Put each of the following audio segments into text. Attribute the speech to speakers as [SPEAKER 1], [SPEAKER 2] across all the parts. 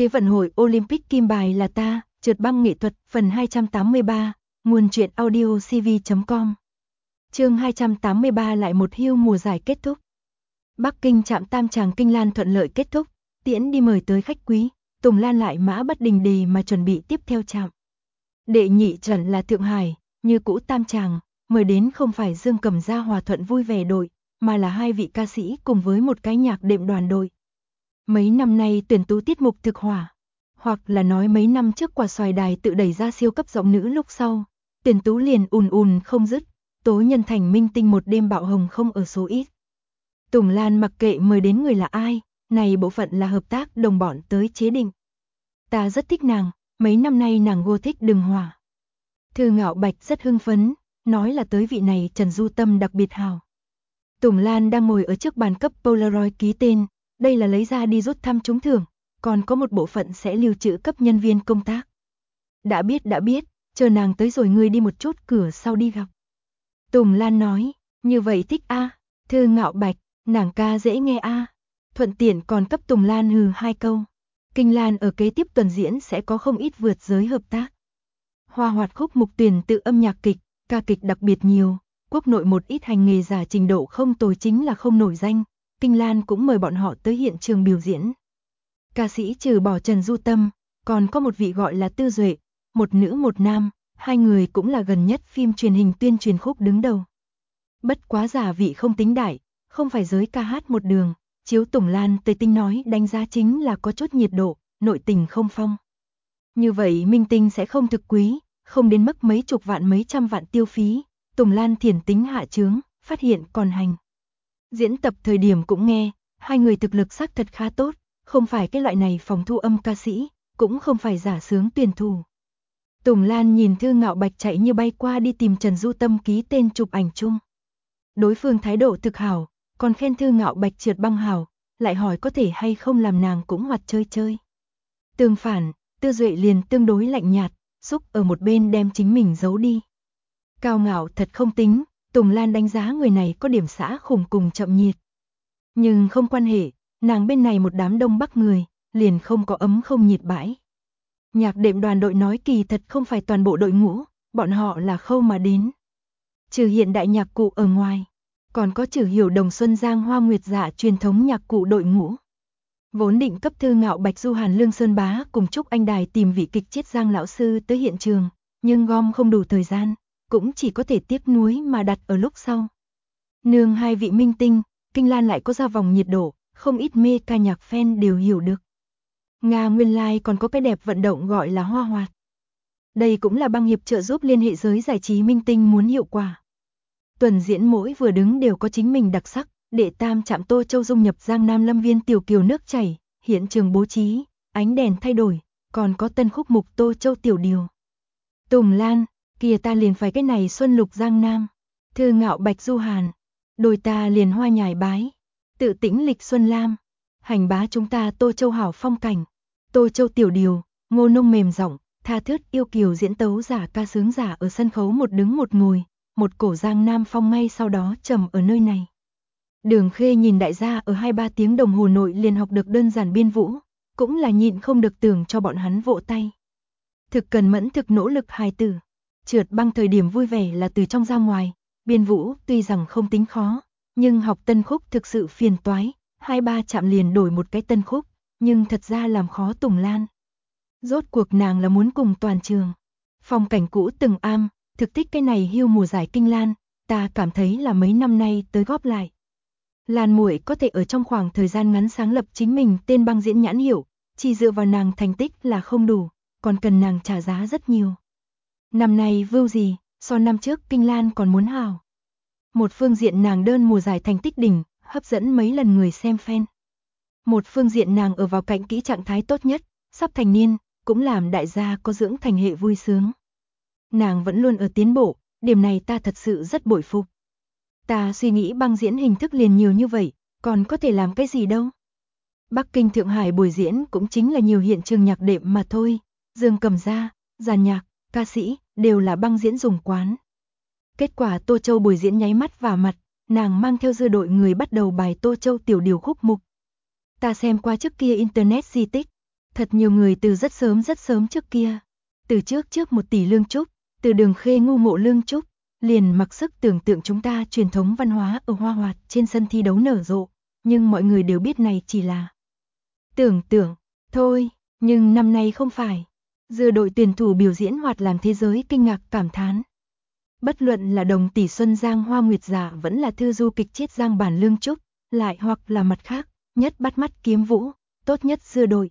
[SPEAKER 1] Thế vận hội Olympic kim bài là ta, trượt băng nghệ thuật, phần 283, nguồn truyện audio cv.com. Chương 283 lại một hưu mùa giải kết thúc. Bắc Kinh trạm Tam Tràng Kinh Lan thuận lợi kết thúc, tiễn đi mời tới khách quý, Tùng Lan lại mã bất đình đề mà chuẩn bị tiếp theo trạm. Đệ nhị trận là Thượng Hải, như cũ Tam Tràng, mời đến không phải Dương Cẩm Gia Hòa Thuận vui vẻ đội, mà là hai vị ca sĩ cùng với một cái nhạc đệm đoàn đội. Mấy năm nay tuyển tú tiết mục thực hỏa, hoặc là nói mấy năm trước Quả Xoài Đài tự đẩy ra siêu cấp giọng nữ lúc sau, tuyển tú liền ùn không dứt, tố nhân thành minh tinh một đêm bạo hồng không ở số ít. Tùng Lan mặc kệ mời đến người là ai, này bộ phận là hợp tác đồng bọn tới chế định. Ta rất thích nàng, mấy năm nay nàng vô thích đừng hỏa. Thư Ngạo Bạch rất hưng phấn, nói là tới vị này Trần Du Tâm đặc biệt hào. Tùng Lan đang ngồi ở trước bàn cấp Polaroid ký tên, đây là lấy ra đi rút thăm trúng thưởng, còn có một bộ phận sẽ lưu trữ cấp nhân viên công tác. Đã biết, chờ nàng tới rồi ngươi đi một chút cửa sau đi gặp. Tùng Lan nói, như vậy thích a. Thư Ngạo Bạch, nàng ca dễ nghe a. Thuận tiện còn cấp Tùng Lan hừ hai câu. Kinh Lan ở kế tiếp tuần diễn sẽ có không ít vượt giới hợp tác. Hoa hoạt khúc mục tuyển tự âm nhạc kịch, ca kịch đặc biệt nhiều, quốc nội một ít hành nghề giả trình độ không tồi chính là không nổi danh, Kinh Lan cũng mời bọn họ tới hiện trường biểu diễn. Ca sĩ trừ bỏ Trần Du Tâm, còn có một vị gọi là Tư Duệ, một nữ một nam, hai người cũng là gần nhất phim truyền hình tuyên truyền khúc đứng đầu. Bất quá giả vị không tính đại, không phải giới ca hát một đường, chiếu Tùng Lan tây tinh nói đánh giá chính là có chút nhiệt độ, nội tình không phong. Như vậy minh tinh sẽ không thực quý, không đến mức mấy chục vạn mấy trăm vạn tiêu phí, Tùng Lan thiền tính hạ chướng, phát hiện còn hành. Diễn tập thời điểm cũng nghe, hai người thực lực xác thật khá tốt, không phải cái loại này phòng thu âm ca sĩ, cũng không phải giả sướng tuyển thủ. Tùng Lan nhìn Thư Ngạo Bạch chạy như bay qua đi tìm Trần Du Tâm ký tên chụp ảnh chung. Đối phương thái độ thực hảo, còn khen Thư Ngạo Bạch trượt băng hảo, lại hỏi có thể hay không làm nàng cũng hoạt chơi. Tương phản, Tư Duệ liền tương đối lạnh nhạt, xúc ở một bên đem chính mình giấu đi. Cao ngạo thật không tính, Tùng Lan đánh giá người này có điểm xã khủng cùng chậm nhiệt. Nhưng không quan hệ, nàng bên này một đám đông bắc người, liền không có ấm không nhiệt bãi. Nhạc đệm đoàn đội nói kỳ thật không phải toàn bộ đội ngũ, bọn họ là khâu mà đến. Trừ hiện đại nhạc cụ ở ngoài, còn có Trừ Hiểu Đồng Xuân Giang Hoa Nguyệt Dạ truyền thống nhạc cụ đội ngũ. Vốn định cấp Thư Ngạo Bạch Du Hàn Lương Sơn Bá cùng Trúc Anh Đài tìm vị kịch chết Giang lão sư tới hiện trường, nhưng gom không đủ thời gian, cũng chỉ có thể tiếc nuối mà đặt ở lúc sau. Nương hai vị minh tinh, Kinh Lan lại có ra vòng nhiệt độ, không ít mê ca nhạc fan đều hiểu được. Nga nguyên lai còn có cái đẹp vận động gọi là hoa hoạt. Đây cũng là băng hiệp trợ giúp liên hệ giới giải trí minh tinh muốn hiệu quả. Tuần diễn mỗi vừa đứng đều có chính mình đặc sắc, đệ tam trạm Tô Châu dung nhập Giang Nam Lâm Viên tiểu kiều nước chảy, hiện trường bố trí, ánh đèn thay đổi, còn có tân khúc mục Tô Châu tiểu điều. Tùng Lan, kìa ta liền phải cái này xuân lục Giang Nam. Thư Ngạo Bạch Du Hàn, đôi ta liền hoa nhài bái. Tự tĩnh lịch Xuân Lam, hành bá chúng ta Tô Châu hảo phong cảnh. Tô Châu tiểu điều, ngô nông mềm giọng, tha thướt yêu kiều diễn tấu giả ca sướng giả ở sân khấu một đứng một ngồi, một cổ Giang Nam phong ngay sau đó trầm ở nơi này. Đường Khê nhìn đại gia ở 2-3 tiếng đồng hồ nội liền học được đơn giản biên vũ, cũng là nhịn không được tưởng cho bọn hắn vỗ tay. Thực cần mẫn thực nỗ lực hài tử, trượt băng thời điểm vui vẻ là từ trong ra ngoài, biên vũ tuy rằng không tính khó, nhưng học tân khúc thực sự phiền toái, 2-3 chạm liền đổi một cái tân khúc, nhưng thật ra làm khó Tùng Lan. Rốt cuộc nàng là muốn cùng toàn trường. Phong cảnh cũ từng am, thực thích cái này hưu mùa giải Kinh Lan, ta cảm thấy là mấy năm nay tới góp lại. Lan muội có thể ở trong khoảng thời gian ngắn sáng lập chính mình tên băng diễn nhãn hiệu, chỉ dựa vào nàng thành tích là không đủ, còn cần nàng trả giá rất nhiều. Năm nay vưu gì, so năm trước Kinh Lan còn muốn hào. Một phương diện nàng đơn mùa giải thành tích đỉnh, hấp dẫn mấy lần người xem fan. Một phương diện nàng ở vào cạnh kỹ trạng thái tốt nhất, sắp thành niên, cũng làm đại gia có dưỡng thành hệ vui sướng. Nàng vẫn luôn ở tiến bộ, điểm này ta thật sự rất bội phục. Ta suy nghĩ băng diễn hình thức liền nhiều như vậy, còn có thể làm cái gì đâu. Bắc Kinh Thượng Hải buổi diễn cũng chính là nhiều hiện trường nhạc đệm mà thôi, Dương Cẩm Gia, dàn nhạc, ca sĩ, đều là băng diễn dùng quán. Kết quả Tô Châu buổi diễn nháy mắt vào mặt, nàng mang theo dư đội người bắt đầu bài Tô Châu tiểu điều khúc mục. Ta xem qua trước kia Internet di tích, Thật nhiều người từ rất sớm trước kia. Từ trước 1 tỷ Lương Trúc, từ Đường Khê ngu ngộ Lương Trúc, liền mặc sức tưởng tượng chúng ta truyền thống văn hóa ở Hoa Hoạt trên sân thi đấu nở rộ, nhưng mọi người đều biết này chỉ là tưởng tượng thôi, nhưng năm nay không phải. Dưa đội tuyển thủ biểu diễn Hoạt làm thế giới kinh ngạc cảm thán. Bất luận là Đồng Tỷ Xuân Giang Hoa Nguyệt Giả vẫn là thư du kịch Chiết Giang bản Lương Trúc, lại hoặc là mặt khác, nhất bắt mắt Kiếm Vũ, tốt nhất dưa đội.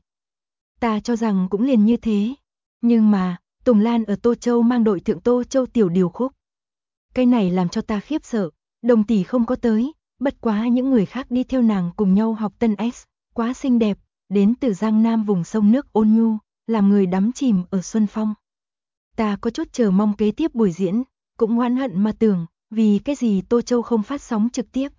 [SPEAKER 1] Ta cho rằng cũng liền như thế. Nhưng mà, Tùng Lan ở Tô Châu mang đội thượng Tô Châu tiểu điều khúc. Cái này làm cho ta khiếp sợ, Đồng Tỷ không có tới, bất quá những người khác đi theo nàng cùng nhau học tân X, quá xinh đẹp, đến từ Giang Nam vùng sông nước ôn nhu, làm người đắm chìm ở xuân phong. Ta có chút chờ mong kế tiếp buổi diễn, cũng oán hận mà tưởng, vì cái gì Tô Châu không phát sóng trực tiếp.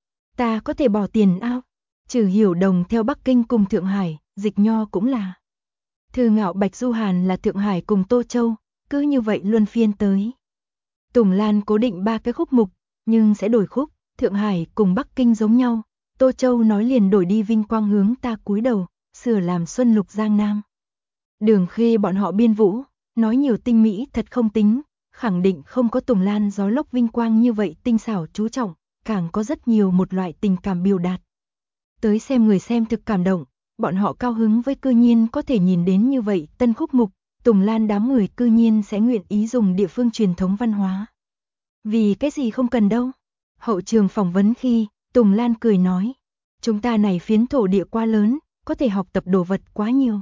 [SPEAKER 1] Ta có thể bỏ tiền ao, trừ Hiểu Đồng theo Bắc Kinh cùng Thượng Hải, Dịch Nho cũng là. Thư Ngạo Bạch Du Hàn là Thượng Hải cùng Tô Châu, cứ như vậy luân phiên tới. Tùng Lan cố định 3 cái khúc mục, nhưng sẽ đổi khúc, Thượng Hải cùng Bắc Kinh giống nhau, Tô Châu nói liền đổi đi vinh quang hướng ta cúi đầu, sửa làm Xuân Lục Giang Nam. Đường Khê bọn họ biên vũ, nói nhiều tinh mỹ thật không tính, khẳng định không có Tùng Lan gió lốc vinh quang như vậy tinh xảo chú trọng, càng có rất nhiều một loại tình cảm biểu đạt. Tới xem người xem thực cảm động, bọn họ cao hứng với cư nhiên có thể nhìn đến như vậy tân khúc mục, Tùng Lan đám người cư nhiên sẽ nguyện ý dùng địa phương truyền thống văn hóa. Vì cái gì không cần đâu. Hậu trường phỏng vấn khi, Tùng Lan cười nói, chúng ta này phiến thổ địa quá lớn, có thể học tập đồ vật quá nhiều.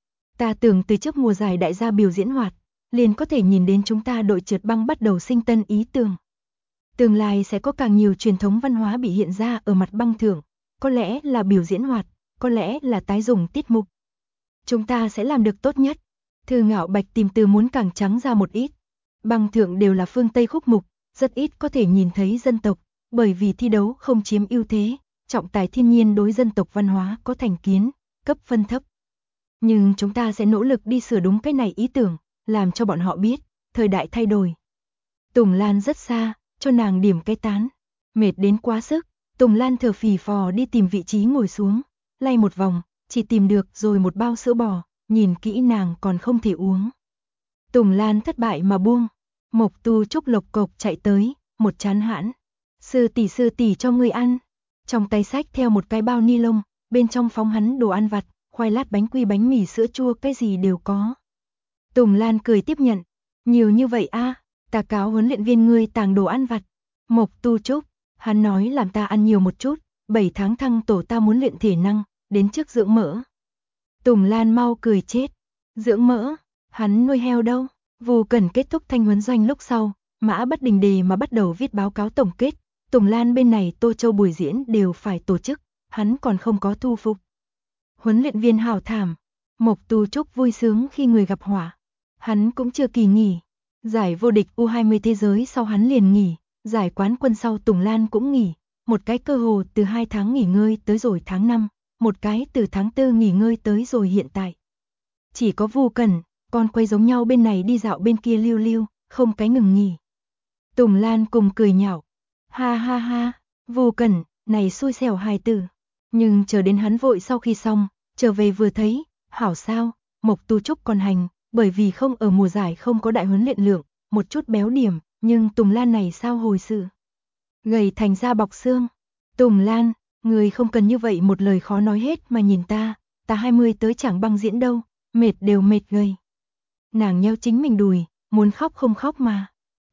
[SPEAKER 1] Ta tưởng từ trước mùa giải đại gia biểu diễn Hoạt, liền có thể nhìn đến chúng ta đội trượt băng bắt đầu sinh tân ý tưởng. Tương lai sẽ có càng nhiều truyền thống văn hóa bị hiện ra ở mặt băng thượng, có lẽ là biểu diễn Hoạt, có lẽ là tái dùng tiết mục. Chúng ta sẽ làm được tốt nhất. Thư Ngạo Bạch tìm từ muốn càng trắng ra một ít. Băng thượng đều là phương Tây khúc mục, rất ít có thể nhìn thấy dân tộc, bởi vì thi đấu không chiếm ưu thế, trọng tài thiên nhiên đối dân tộc văn hóa có thành kiến, cấp phân thấp. Nhưng chúng ta sẽ nỗ lực đi sửa đúng cái này ý tưởng, làm cho bọn họ biết, thời đại thay đổi. Tùng Lan rất xa, cho nàng điểm cái tán. Mệt đến quá sức, Tùng Lan thở phì phò đi tìm vị trí ngồi xuống, lay một vòng, chỉ tìm được rồi một bao sữa bò, nhìn kỹ nàng còn không thể uống. Tùng Lan thất bại mà buông, Mộc Tu Trúc lộc cộc chạy tới, một chán hãn. Sư tỷ cho ngươi ăn. Trong tay xách theo một cái bao ni lông, bên trong phóng hắn đồ ăn vặt, khoai lát bánh quy bánh mì sữa chua cái gì đều có. Tùng Lan cười tiếp nhận, nhiều như vậy a, ta cáo huấn luyện viên ngươi tàng đồ ăn vặt. Mộc Tu Trúc, hắn nói làm ta ăn nhiều một chút, 7 tháng thăng tổ ta muốn luyện thể năng, đến trước dưỡng mỡ. Tùng Lan mau cười chết, dưỡng mỡ, hắn nuôi heo đâu. Vu Cần kết thúc thanh huấn doanh lúc sau, Mã Bất Đình Đề mà bắt đầu viết báo cáo tổng kết, Tùng Lan bên này Tô Châu buổi diễn đều phải tổ chức, hắn còn không có thu phục. Huấn luyện viên hào thảm, Mộc Tu Trúc vui sướng khi người gặp họa. Hắn cũng chưa kỳ nghỉ, giải vô địch U20 thế giới sau hắn liền nghỉ, giải quán quân sau Tùng Lan cũng nghỉ, một cái cơ hồ từ 2 tháng nghỉ ngơi tới rồi tháng 5, một cái từ tháng 4 nghỉ ngơi tới rồi hiện tại. Chỉ có Vu Cần, con quay giống nhau bên này đi dạo bên kia lưu lưu, không cái ngừng nghỉ. Tùng Lan cùng cười nhạo, ha ha ha, Vu Cần, này xui xẻo hài tử. Nhưng chờ đến hắn vội sau khi xong, trở về vừa thấy, hảo sao, Mộc Tu Trúc còn hành, bởi vì không ở mùa giải không có đại huấn luyện lượng, một chút béo điểm, nhưng Tùng Lan này sao hồi sự. Gầy thành da bọc xương. Tùng Lan, người không cần như vậy một lời khó nói hết mà nhìn ta 20 tới chẳng băng diễn đâu, mệt đều mệt gầy. Nàng nheo chính mình đùi, muốn khóc không khóc mà.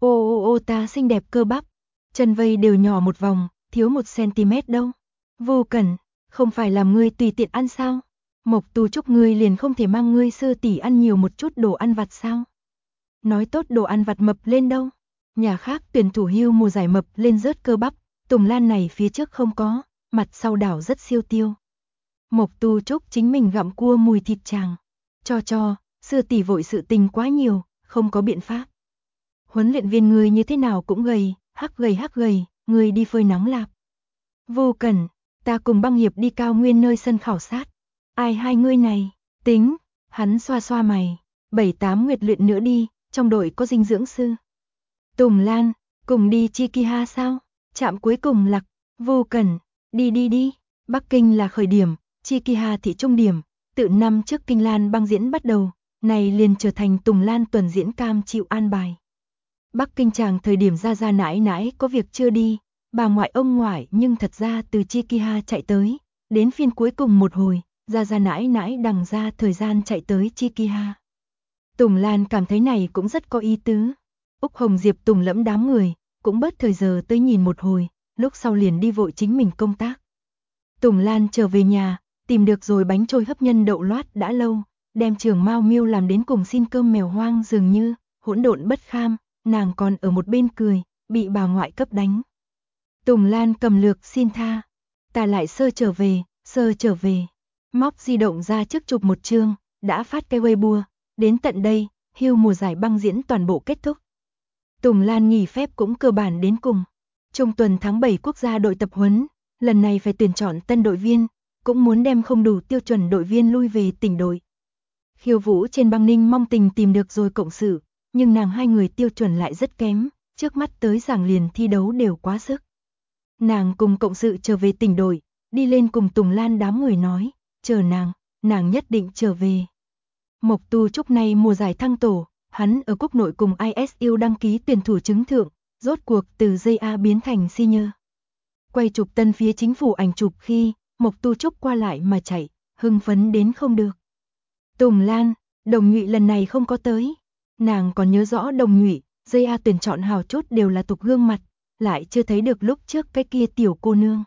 [SPEAKER 1] Ô ta xinh đẹp cơ bắp, chân vây đều nhỏ một vòng, thiếu 1 cm đâu. Vô Cẩn, không phải làm ngươi tùy tiện ăn sao? Mộc Tu Trúc ngươi liền không thể mang ngươi sư tỷ ăn nhiều một chút đồ ăn vặt sao? Nói tốt đồ ăn vặt mập lên đâu? Nhà khác tuyển thủ hưu mùa giải mập lên rớt cơ bắp, Tùng Lan này phía trước không có, mặt sau đảo rất siêu tiêu. Mộc Tu Trúc chính mình gặm cua mùi thịt chàng. Cho, sư tỷ vội sự tình quá nhiều, không có biện pháp. Huấn luyện viên ngươi như thế nào cũng gầy, hắc gầy, ngươi đi phơi nắng lạp. Vô Cẩn, ta cùng Băng Hiệp đi cao nguyên nơi sân khảo sát. Ai hai ngươi này, tính, hắn xoa xoa mày, 7-8 nguyệt luyện nữa đi, trong đội có dinh dưỡng sư. Tùng Lan, cùng đi Chikiha sao? Trạm cuối cùng lạc, Vô Cẩn, đi, Bắc Kinh là khởi điểm, Chikiha thị trung điểm, Tự năm trước Kinh Lan băng diễn bắt đầu, này liền trở thành Tùng Lan tuần diễn cam chịu an bài. Bắc Kinh chàng thời điểm ra nãi nãi có việc chưa đi, bà ngoại ông ngoại nhưng thật ra từ Chikiha chạy tới, đến phiên cuối cùng một hồi, ra nãi nãi đằng ra thời gian chạy tới Chikiha. Tùng Lan cảm thấy này cũng rất có ý tứ. Úc Hồng Diệp Tùng lẫm đám người, cũng bớt thời giờ tới nhìn một hồi, lúc sau liền đi vội chính mình công tác. Tùng Lan trở về nhà, tìm được rồi bánh trôi hấp nhân đậu loát đã lâu, đem Trường Mao Miêu làm đến cùng xin cơm mèo hoang dường như, hỗn độn bất kham, nàng còn ở một bên cười, bị bà ngoại cấp đánh. Tùng Lan cầm lược xin tha, ta lại sơ trở về, móc di động ra trước chụp một chương, đã phát cái Weibo, đến tận đây, hưu mùa giải băng diễn toàn bộ kết thúc. Tùng Lan nghỉ phép cũng cơ bản đến cùng. Trung tuần tháng 7 quốc gia đội tập huấn, lần này phải tuyển chọn tân đội viên, cũng muốn đem không đủ tiêu chuẩn đội viên lui về tỉnh đội. Khiêu Vũ trên băng Ninh Mong Tình tìm được rồi cộng sự, nhưng nàng hai người tiêu chuẩn lại rất kém, trước mắt tới giảng liền thi đấu đều quá sức. Nàng cùng cộng sự trở về tỉnh đội, đi lên cùng Tùng Lan đám người nói, chờ nàng nhất định trở về. Mộc Tu Trúc này mùa giải thăng tổ, hắn ở quốc nội cùng ISU đăng ký tuyển thủ chứng thượng, rốt cuộc từ JA biến thành senior. Quay chụp tân phía chính phủ ảnh chụp khi, Mộc Tu Trúc qua lại mà chạy, hưng phấn đến không được. Tùng Lan, Đồng Nhụy lần này không có tới. Nàng còn nhớ rõ Đồng Nhụy, JA tuyển chọn hào chốt đều là tục gương mặt, lại chưa thấy được lúc trước cái kia tiểu cô nương.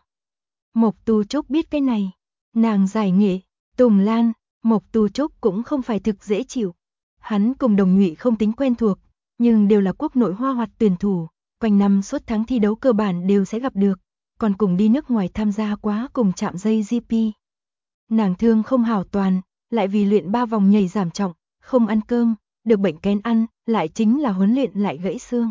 [SPEAKER 1] Mộc Tu Trúc biết cái này, nàng giải nghệ, Tùng Lan, Mộc Tu Trúc cũng không phải thực dễ chịu. Hắn cùng Đồng Nhụy không tính quen thuộc, nhưng đều là quốc nội hoa hoạt tuyển thủ, quanh năm suốt tháng thi đấu cơ bản đều sẽ gặp được, còn cùng đi nước ngoài tham gia quá cùng chạm dây GP. Nàng thương không hảo toàn, lại vì luyện 3 vòng nhảy giảm trọng, không ăn cơm, được bệnh kén ăn, lại chính là huấn luyện lại gãy xương.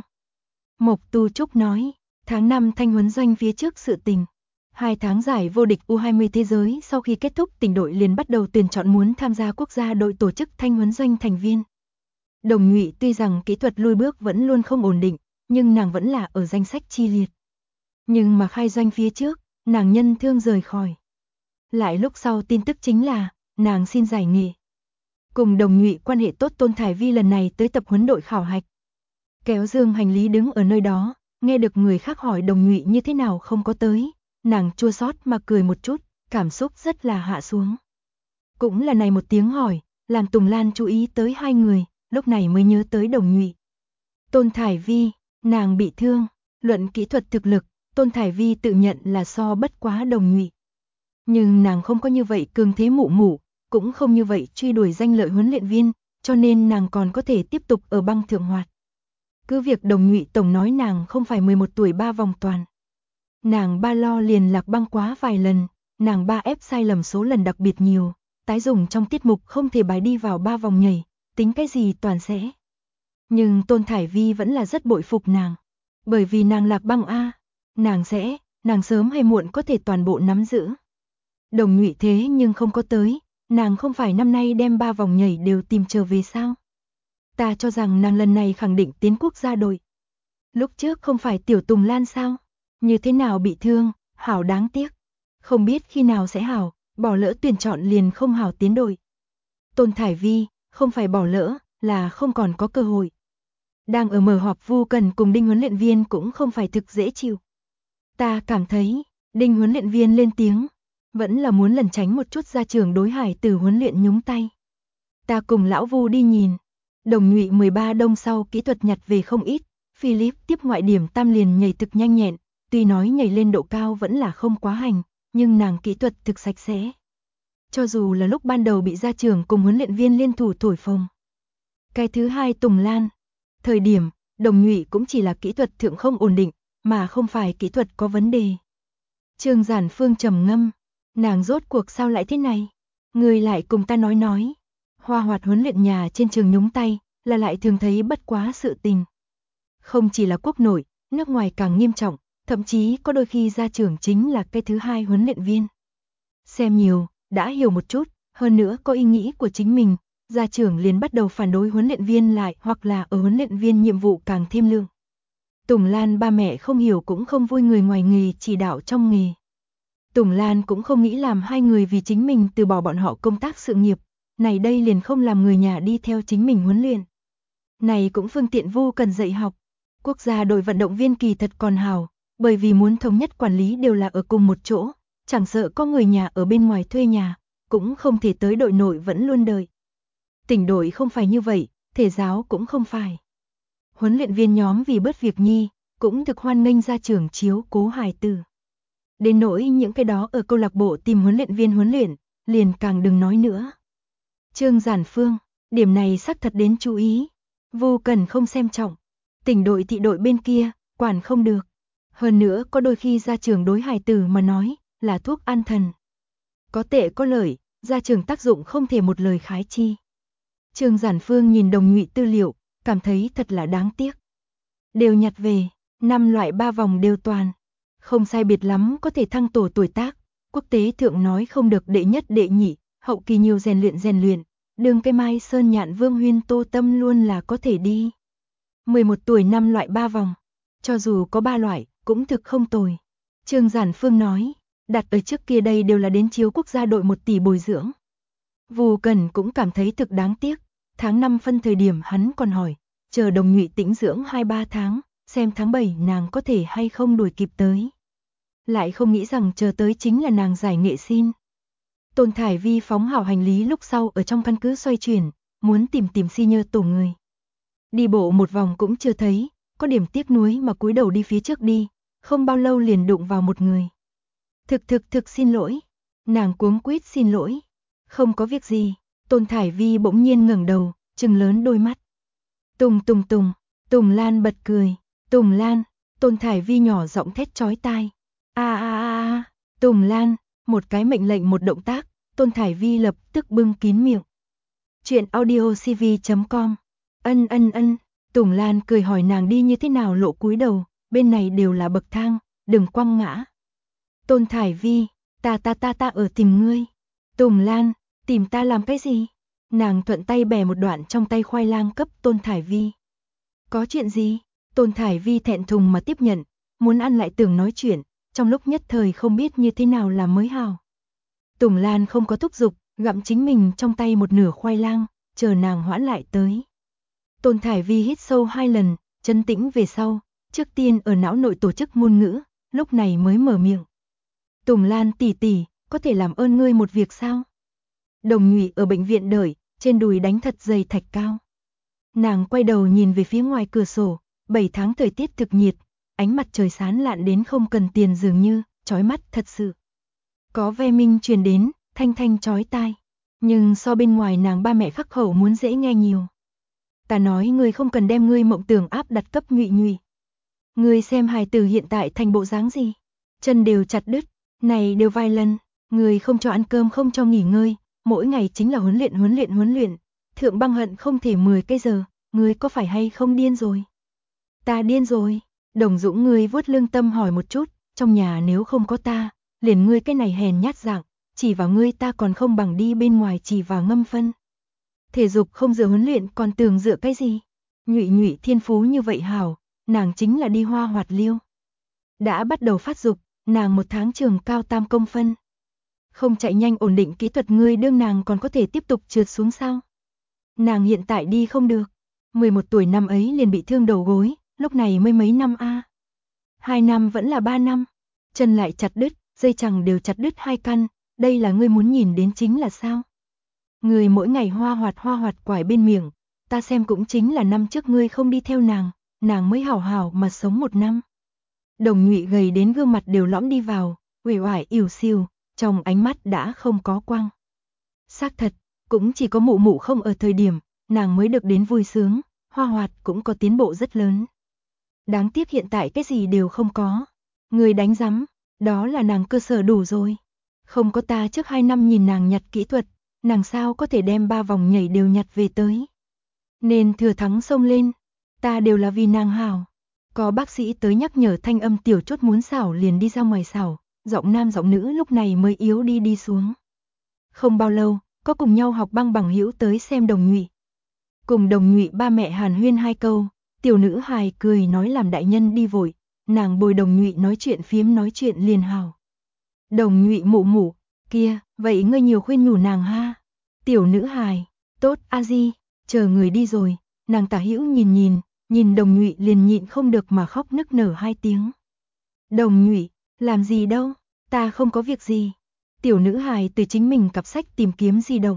[SPEAKER 1] Mộc Tu Trúc nói, tháng 5 thanh huấn doanh phía trước sự tình. 2 tháng giải vô địch U20 thế giới sau khi kết thúc tỉnh đội liền bắt đầu tuyển chọn muốn tham gia quốc gia đội tổ chức thanh huấn doanh thành viên. Đồng Nhụy tuy rằng kỹ thuật lui bước vẫn luôn không ổn định, nhưng nàng vẫn là ở danh sách chi liệt. Nhưng mà khai doanh phía trước, nàng nhân thương rời khỏi. Lại lúc sau tin tức chính là, nàng xin giải nghệ. Cùng Đồng Nhụy quan hệ tốt Tôn Thải Vi lần này tới tập huấn đội khảo hạch. Kéo dương hành lý đứng ở nơi đó, nghe được người khác hỏi Đồng Nhụy như thế nào không có tới, nàng chua xót mà cười một chút, cảm xúc rất là hạ xuống. Cũng là này một tiếng hỏi, làm Tùng Lan chú ý tới hai người, lúc này mới nhớ tới Đồng Nhụy. Tôn Thải Vi, nàng bị thương, luận kỹ thuật thực lực, Tôn Thải Vi tự nhận là so bất quá Đồng Nhụy. Nhưng nàng không có như vậy cường thế mụ, cũng không như vậy truy đuổi danh lợi huấn luyện viên, cho nên nàng còn có thể tiếp tục ở băng thượng hoạt. Cứ việc Đồng Nhụy tổng nói nàng không phải 11 tuổi 3 vòng toàn. Nàng ba lo liền lạc băng quá vài lần, nàng ba ép sai lầm số lần đặc biệt nhiều, tái dùng trong tiết mục không thể bài đi vào 3 vòng nhảy, tính cái gì toàn sẽ. Nhưng Tôn Thải Vi vẫn là rất bội phục nàng, bởi vì nàng lạc băng A, nàng sớm hay muộn có thể toàn bộ nắm giữ. Đồng Nhụy thế nhưng không có tới, nàng không phải năm nay đem 3 vòng nhảy đều tìm trở về sao? Ta cho rằng nàng lần này khẳng định tiến quốc gia đội. Lúc trước không phải Tiểu Tùng Lan sao? Như thế nào bị thương, hảo đáng tiếc. Không biết khi nào sẽ hảo, bỏ lỡ tuyển chọn liền không hảo tiến đội. Tôn Thải Vi, không phải bỏ lỡ, là không còn có cơ hội. Đang ở mở họp Vu Cần cùng Đinh huấn luyện viên cũng không phải thực dễ chịu. Ta cảm thấy, Đinh huấn luyện viên lên tiếng, vẫn là muốn lẩn tránh một chút ra trường đối Hải Tử huấn luyện nhúng tay. Ta cùng lão Vu đi nhìn. Đồng Nhụy 13 đông sau kỹ thuật nhặt về không ít, Philip tiếp ngoại điểm tam liền nhảy thực nhanh nhẹn, tuy nói nhảy lên độ cao vẫn là không quá hành, nhưng nàng kỹ thuật thực sạch sẽ. Cho dù là lúc ban đầu bị ra trường cùng huấn luyện viên liên thủ thổi phồng. Cái thứ hai Tùng Lan. Thời điểm, Đồng Nhụy cũng chỉ là kỹ thuật thượng không ổn định, mà không phải kỹ thuật có vấn đề. Trương Giản Phương trầm ngâm, nàng rốt cuộc sao lại thế này? Người lại cùng ta nói. Hoa hoạt huấn luyện nhà trên trường nhúng tay, là lại thường thấy bất quá sự tình. Không chỉ là quốc nội, nước ngoài càng nghiêm trọng, thậm chí có đôi khi ra trường chính là cái thứ hai huấn luyện viên. Xem nhiều, đã hiểu một chút, hơn nữa có ý nghĩ của chính mình, ra trường liền bắt đầu phản đối huấn luyện viên lại hoặc là ở huấn luyện viên nhiệm vụ càng thêm lương. Tùng Lan ba mẹ không hiểu cũng không vui người ngoài nghề chỉ đạo trong nghề. Tùng Lan cũng không nghĩ làm hai người vì chính mình từ bỏ bọn họ công tác sự nghiệp, này đây liền không làm người nhà đi theo chính mình huấn luyện. Này cũng phương tiện Vu Cần dạy học. Quốc gia đội vận động viên kỳ thật còn hào, bởi vì muốn thống nhất quản lý đều là ở cùng một chỗ, chẳng sợ có người nhà ở bên ngoài thuê nhà, cũng không thể tới đội nội vẫn luôn đợi. Tỉnh đội không phải như vậy, thể giáo cũng không phải. Huấn luyện viên nhóm vì bớt việc nhi, cũng thực hoan nghênh gia trưởng chiếu cố hài tử. Đến nỗi những cái đó ở câu lạc bộ tìm huấn luyện viên huấn luyện, liền càng đừng nói nữa. Trương Giản Phương, điểm này xác thật đến chú ý. Vu Cần không xem trọng. Tỉnh đội thị đội bên kia, quản không được. Hơn nữa có đôi khi gia trưởng đối hài tử mà nói, là thuốc an thần. Có tệ có lợi, gia trưởng tác dụng không thể một lời khái chi. Trương Giản Phương nhìn Đồng Nhụy tư liệu, cảm thấy thật là đáng tiếc. Đều nhặt về, 5 loại 3 vòng đều toàn. Không sai biệt lắm có thể thăng tổ tuổi tác, quốc tế thượng nói không được đệ nhất đệ nhị, hậu kỳ nhiều rèn luyện, đường cái Mai Sơn Nhạn Vương Huyên Tô Tâm luôn là có thể đi. 11 tuổi 5 loại 3 vòng, cho dù có 3 loại, cũng thực không tồi. Trương Giản Phương nói, đặt ở trước kia đây đều là đến chiếu quốc gia đội 1 tỷ bồi dưỡng. Vu Cần cũng cảm thấy thực đáng tiếc, tháng 5 phân thời điểm hắn còn hỏi, chờ Đồng Nhụy tĩnh dưỡng 2-3 tháng, xem tháng 7 nàng có thể hay không đuổi kịp tới. Lại không nghĩ rằng chờ tới chính là nàng giải nghệ xin. Tôn Thải Vi phóng hảo hành lý lúc sau ở trong căn cứ xoay chuyển, muốn tìm senior tổ người. Đi bộ một vòng cũng chưa thấy, có điểm tiếc nuối mà cúi đầu đi phía trước đi, không bao lâu liền đụng vào một người. Thực xin lỗi. Nàng cuống quýt xin lỗi. Không có việc gì. Tôn Thải Vi bỗng nhiên ngẩng đầu, trừng lớn đôi mắt. Tùng Lan bật cười. Tùng Lan, Tôn Thải Vi nhỏ giọng thét chói tai. Tùng Lan, một cái mệnh lệnh một động tác, Tôn Thải Vi lập tức bưng kín miệng. Chuyện audiocv.com. Ân. Tùng Lan cười hỏi nàng đi như thế nào lộ cúi đầu, bên này đều là bậc thang, đừng quăng ngã. Tôn Thải Vi, ta ở tìm ngươi. Tùng Lan, tìm ta làm cái gì? Nàng thuận tay bẻ một đoạn trong tay khoai lang cấp Tôn Thải Vi. Có chuyện gì? Tôn Thải Vi thẹn thùng mà tiếp nhận, muốn ăn lại tưởng nói chuyện, trong lúc nhất thời không biết như thế nào là mới hào. Tùng Lan không có thúc giục, gặm chính mình trong tay một nửa khoai lang, chờ nàng hoãn lại tới. Tôn Thải Vi hít sâu 2 lần, trấn tĩnh về sau, trước tiên ở não nội tổ chức ngôn ngữ, lúc này mới mở miệng. Tùng Lan tỷ tỷ, có thể làm ơn ngươi một việc sao? Đồng Nhụy ở bệnh viện đợi, trên đùi đánh thật dày thạch cao. Nàng quay đầu nhìn về phía ngoài cửa sổ, 7 tháng thời tiết thực nhiệt, ánh mặt trời sáng lạn đến không cần tiền dường như, chói mắt thật sự. Có ve minh truyền đến, thanh chói tai, nhưng so bên ngoài nàng ba mẹ khắc khẩu muốn dễ nghe nhiều. Ta nói ngươi không cần đem ngươi mộng tưởng áp đặt cấp Nhụy. Ngươi xem hài tử hiện tại thành bộ dáng gì, chân đều chặt đứt, này đều vài lần, ngươi không cho ăn cơm không cho nghỉ ngơi, mỗi ngày chính là huấn luyện, thượng băng hận không thể 10 cái giờ, ngươi có phải hay không điên rồi? Ta điên rồi. Đồng Dũng ngươi vuốt lương tâm hỏi một chút, trong nhà nếu không có ta, liền ngươi cái này hèn nhát dạng, chỉ vào ngươi ta còn không bằng đi bên ngoài chỉ vào ngâm phân. Thể dục không dựa huấn luyện còn tưởng dựa cái gì? Nhụy thiên phú như vậy hảo, nàng chính là đi hoa hoạt liêu. Đã bắt đầu phát dục, nàng 1 tháng trường cao tam công phân. Không chạy nhanh ổn định kỹ thuật ngươi đương nàng còn có thể tiếp tục trượt xuống sao? Nàng hiện tại đi không được, 11 tuổi năm ấy liền bị thương đầu gối, lúc này mới mấy năm a. 2 năm vẫn là 3 năm, chân lại chặt đứt, dây chằng đều chặt đứt 2 căn, đây là ngươi muốn nhìn đến chính là sao? Ngươi mỗi ngày hoa hoạt quải bên miệng, ta xem cũng chính là năm trước ngươi không đi theo nàng mới hảo hảo mà sống 1 năm. Đồng Nhụy gầy đến gương mặt đều lõm đi vào, uể oải ỉu xìu, trong ánh mắt đã không có quang. Xác thật, cũng chỉ có mụ không ở thời điểm, nàng mới được đến vui sướng, hoa hoạt cũng có tiến bộ rất lớn. Đáng tiếc hiện tại cái gì đều không có. Người đánh rắm, đó là nàng cơ sở đủ rồi. Không có ta trước 2 năm nhìn nàng nhặt kỹ thuật, nàng sao có thể đem 3 vòng nhảy đều nhặt về tới. Nên thừa thắng xông lên, ta đều là vì nàng hảo. Có bác sĩ tới nhắc nhở thanh âm tiểu chốt muốn xảo liền đi ra ngoài xảo, giọng nam giọng nữ lúc này mới yếu đi xuống. Không bao lâu, có cùng nhau học băng bằng hữu tới xem Đồng Nhụy. Cùng Đồng Nhụy ba mẹ hàn huyên 2 câu, tiểu nữ hài cười nói làm đại nhân đi vội, nàng bồi Đồng Nhụy nói chuyện phiếm nói chuyện liền hào. Đồng Nhụy mụ mụ, kia, vậy ngươi nhiều khuyên nhủ nàng ha. Tiểu nữ hài, tốt a di, chờ người đi rồi, nàng tả hữu nhìn Đồng Nhụy liền nhịn không được mà khóc nức nở 2 tiếng. Đồng Nhụy, làm gì đâu, ta không có việc gì. Tiểu nữ hài từ chính mình cặp sách tìm kiếm di động.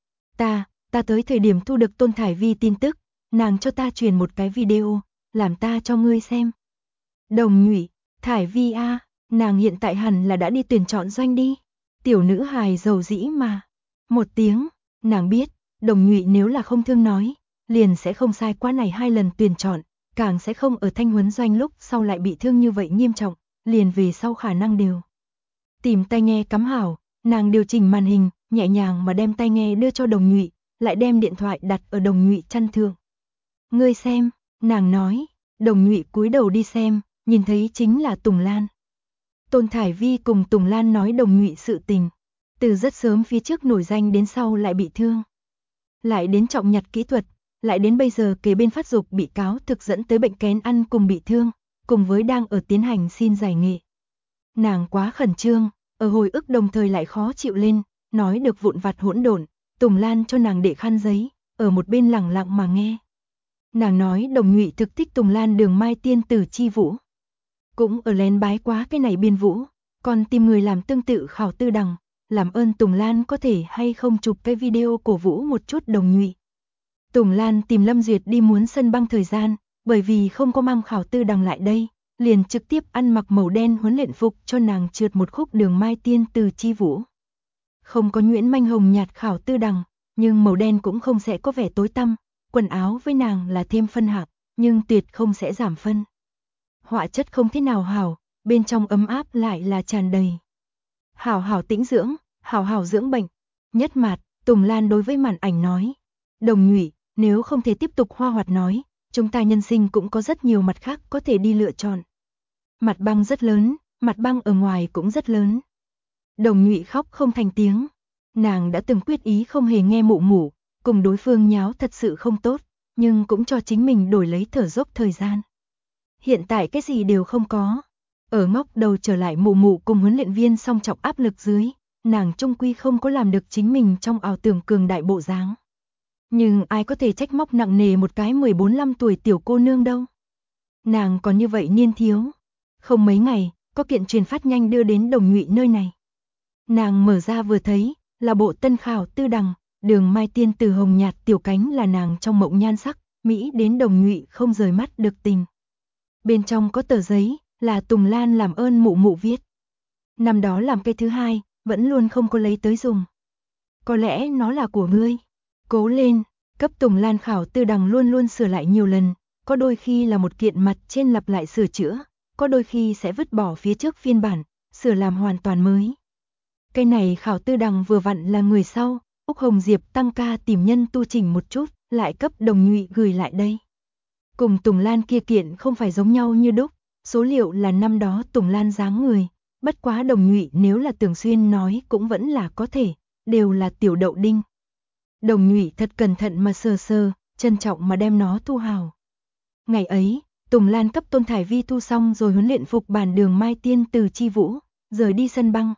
[SPEAKER 1] Ta tới thời điểm thu được Tôn Thải Vi tin tức, nàng cho ta truyền một cái video, làm ta cho ngươi xem. Đồng Nhụy, Thải Vi a, nàng hiện tại hẳn là đã đi tuyển chọn doanh đi. Tiểu nữ hài dầu dĩ mà. Một tiếng, nàng biết, Đồng Nhụy nếu là không thương nói, liền sẽ không sai qua này 2 lần tuyển chọn, càng sẽ không ở thanh huấn doanh lúc sau lại bị thương như vậy nghiêm trọng, liền về sau khả năng đều. Tìm tai nghe cắm hảo, nàng điều chỉnh màn hình, nhẹ nhàng mà đem tai nghe đưa cho Đồng Nhụy, lại đem điện thoại đặt ở Đồng Nhụy chăn thượng. Ngươi xem, nàng nói. Đồng Nhụy cúi đầu đi xem, nhìn thấy chính là Tùng Lan. Tôn Thải Vi cùng Tùng Lan nói Đồng Nhụy sự tình, từ rất sớm phía trước nổi danh đến sau lại bị thương, lại đến trọng nhặt kỹ thuật, lại đến bây giờ kế bên phát dục bị cáo thực dẫn tới bệnh kén ăn cùng bị thương, cùng với đang ở tiến hành xin giải nghệ. Nàng quá khẩn trương, ở hồi ức đồng thời lại khó chịu lên, nói được vụn vặt hỗn độn. Tùng Lan cho nàng để khăn giấy, ở một bên lặng lặng mà nghe. Nàng nói Đồng Nhụy thực thích Tùng Lan đường Mai Tiên Tử chi vũ, cũng ở lén bái quá cái này biên vũ, còn tìm người làm tương tự khảo tư đằng, làm ơn Tùng Lan có thể hay không chụp cái video cổ vũ một chút Đồng Nhụy. Tùng Lan tìm Lâm Duyệt đi muốn sân băng thời gian, bởi vì không có mang khảo tư đằng lại đây, liền trực tiếp ăn mặc màu đen huấn luyện phục cho nàng trượt một khúc đường Mai Tiên Tử chi vũ. Không có nhuyễn manh hồng nhạt khảo tư đằng, nhưng màu đen cũng không sẽ có vẻ tối tăm, quần áo với nàng là thêm phân hạng, nhưng tuyệt không sẽ giảm phân. Họa chất không thế nào hảo, bên trong ấm áp lại là tràn đầy. Hảo hảo tĩnh dưỡng, hảo hảo dưỡng bệnh. Nhất mạt, Tùng Lan đối với màn ảnh nói. Đồng Nhụy, nếu không thể tiếp tục hoa hoạt nói, chúng ta nhân sinh cũng có rất nhiều mặt khác có thể đi lựa chọn. Mặt băng rất lớn, mặt băng ở ngoài cũng rất lớn. Đồng Nhụy khóc không thành tiếng. Nàng đã từng quyết ý không hề nghe mụ mụ, cùng đối phương nháo thật sự không tốt, nhưng cũng cho chính mình đổi lấy thở dốc thời gian. Hiện tại cái gì đều không có. Ở ngóc đầu trở lại mụ mụ cùng huấn luyện viên song trọng áp lực dưới, nàng trung quy không có làm được chính mình trong ảo tưởng cường đại bộ dáng. Nhưng ai có thể trách móc nặng nề một cái 14-15 tuổi tiểu cô nương đâu. Nàng còn như vậy niên thiếu. Không mấy ngày, có kiện truyền phát nhanh đưa đến Đồng Nhụy nơi này. Nàng mở ra vừa thấy, là bộ tân khảo tư đằng, đường Mai Tiên Tử hồng nhạt tiểu cánh là nàng trong mộng nhan sắc, Mỹ đến Đồng Nhụy không rời mắt được tình. Bên trong có tờ giấy, là Tùng Lan làm ơn mụ mụ viết. Năm đó làm cây thứ 2, vẫn luôn không có lấy tới dùng. Có lẽ nó là của ngươi. Cố lên, cấp Tùng Lan khảo tư đằng luôn luôn sửa lại nhiều lần, có đôi khi là một kiện mặt trên lặp lại sửa chữa, có đôi khi sẽ vứt bỏ phía trước phiên bản, sửa làm hoàn toàn mới. Cái này khảo tư đằng vừa vặn là người sau, Úc Hồng Diệp tăng ca tìm nhân tu chỉnh một chút, lại cấp Đồng Nhụy gửi lại đây. Cùng Tùng Lan kia kiện không phải giống nhau như đúc, số liệu là năm đó Tùng Lan dáng người, bất quá Đồng Nhụy nếu là thường xuyên nói cũng vẫn là có thể, đều là tiểu đậu đinh. Đồng Nhụy thật cẩn thận mà sờ, trân trọng mà đem nó thu hào. Ngày ấy, Tùng Lan cấp Tôn Thải Vi thu xong rồi huấn luyện phục bản đường Mai Tiên Tử chi vũ, rời đi sân băng.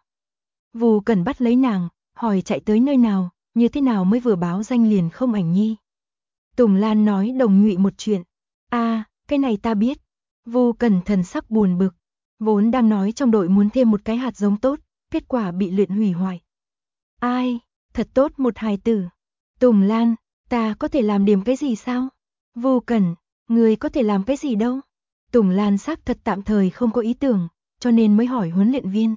[SPEAKER 1] Vù Cẩn bắt lấy nàng, hỏi chạy tới nơi nào, như thế nào mới vừa báo danh liền không ảnh nhi. Tùng Lan nói Đồng Nhụy một chuyện. Cái này ta biết. Vù Cẩn thần sắc buồn bực, vốn đang nói trong đội muốn thêm một cái hạt giống tốt, kết quả bị luyện hủy hoại. Ai, thật tốt một hài tử. Tùng Lan, ta có thể làm điểm cái gì sao? Vù Cẩn, người có thể làm cái gì đâu? Tùng Lan xác thật tạm thời không có ý tưởng, cho nên mới hỏi huấn luyện viên.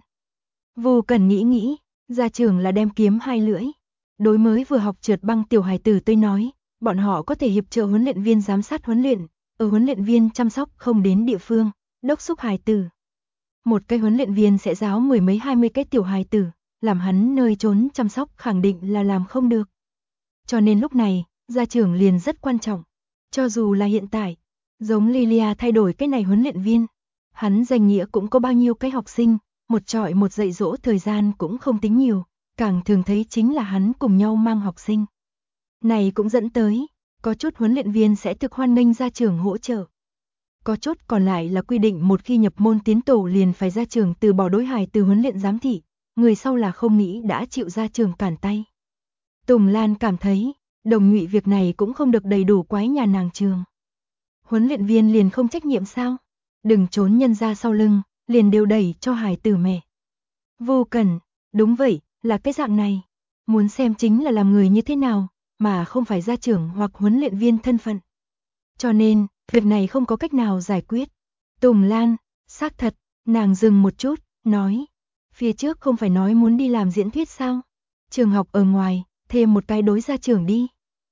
[SPEAKER 1] Vù Cẩn nghĩ, ra trường là đem kiếm 2 lưỡi. Đối mới vừa học trượt băng tiểu hài tử tôi nói, bọn họ có thể hiệp trợ huấn luyện viên giám sát huấn luyện, ở huấn luyện viên chăm sóc không đến địa phương, đốc thúc hài tử. Một cái huấn luyện viên sẽ giáo 10 mấy 20 cái tiểu hài tử, làm hắn nơi trốn chăm sóc khẳng định là làm không được. Cho nên lúc này, gia trưởng liền rất quan trọng. Cho dù là hiện tại, giống Lilia thay đổi cái này huấn luyện viên, hắn danh nghĩa cũng có bao nhiêu cái học sinh, một trọi một dạy dỗ thời gian cũng không tính nhiều, càng thường thấy chính là hắn cùng nhau mang học sinh. Này cũng dẫn tới, có chút huấn luyện viên sẽ thực hoan nghênh gia trưởng hỗ trợ. Có chốt còn lại là quy định một khi nhập môn tiến tổ liền phải ra trường từ bỏ đối hài từ huấn luyện giám thị, người sau là không nghĩ đã chịu ra trường cản tay. Tùng Lan cảm thấy, Đồng Nhụy việc này cũng không được đầy đủ quái nhà nàng trường. Huấn luyện viên liền không trách nhiệm sao? Đừng trốn nhân ra sau lưng, liền đều đẩy cho hài tử mẹ. Vô Cần, đúng vậy, là cái dạng này. Muốn xem chính là làm người như thế nào, mà không phải gia trưởng hoặc huấn luyện viên thân phận. Cho nên, việc này không có cách nào giải quyết. Tùng Lan, xác thật, nàng dừng một chút, nói. Phía trước không phải nói muốn đi làm diễn thuyết sao? Trường học ở ngoài, thêm một cái đối gia trưởng đi.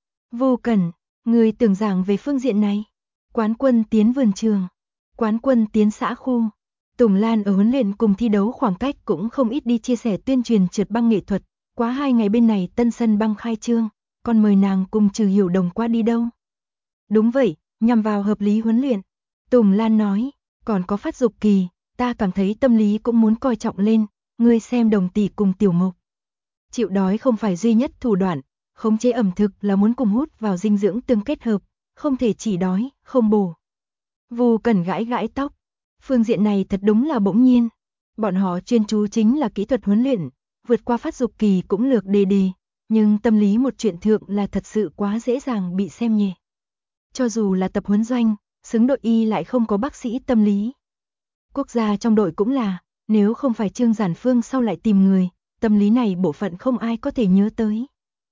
[SPEAKER 1] Vô Cần, người tưởng giảng về phương diện này. Quán quân tiến vườn trường, quán quân tiến xã khu. Tùng Lan ở huấn luyện cùng thi đấu khoảng cách cũng không ít đi chia sẻ tuyên truyền trượt băng nghệ thuật. Quá 2 ngày bên này tân sân băng khai trương, còn mời nàng cùng Trừ Hiểu Đồng qua đi đâu. Đúng vậy, nhằm vào hợp lý huấn luyện. Tùng Lan nói, còn có phát dục kỳ, ta cảm thấy tâm lý cũng muốn coi trọng lên, ngươi xem Đồng tỷ cùng Tiểu Mục. Chịu đói không phải duy nhất thủ đoạn, khống chế ẩm thực là muốn cùng hút vào dinh dưỡng tương kết hợp, không thể chỉ đói, không bổ. Vô Cần gãi gãi tóc, phương diện này thật đúng là bỗng nhiên. Bọn họ chuyên chú chính là kỹ thuật huấn luyện, vượt qua phát dục kỳ cũng lược đề đề, nhưng tâm lý một chuyện thượng là thật sự quá dễ dàng bị xem nhẹ. Cho dù là tập huấn doanh, xứng đội y lại không có bác sĩ tâm lý. Quốc gia trong đội cũng là, nếu không phải Trương Giản Phương sau lại tìm người, tâm lý này bộ phận không ai có thể nhớ tới.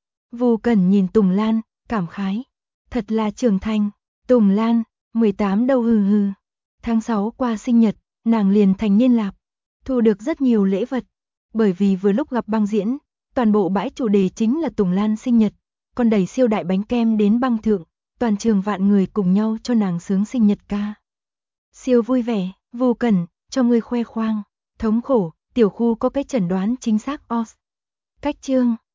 [SPEAKER 1] Vô Cần nhìn Tùng Lan, cảm khái. Thật là trưởng thành. Tùng Lan, 18 đâu hừ hừ. Tháng 6 qua sinh nhật, nàng liền thành niên lạp. Thu được rất nhiều lễ vật. Bởi vì vừa lúc gặp băng diễn, toàn bộ bãi chủ đề chính là Tùng Lan sinh nhật. Còn đẩy siêu đại bánh kem đến băng thượng, toàn trường vạn người cùng nhau cho nàng sướng sinh nhật ca. Siêu vui vẻ, Vô Cần, cho ngươi khoe khoang. Thống khổ, tiểu khu có cái chẩn đoán chính xác OS. Cách chương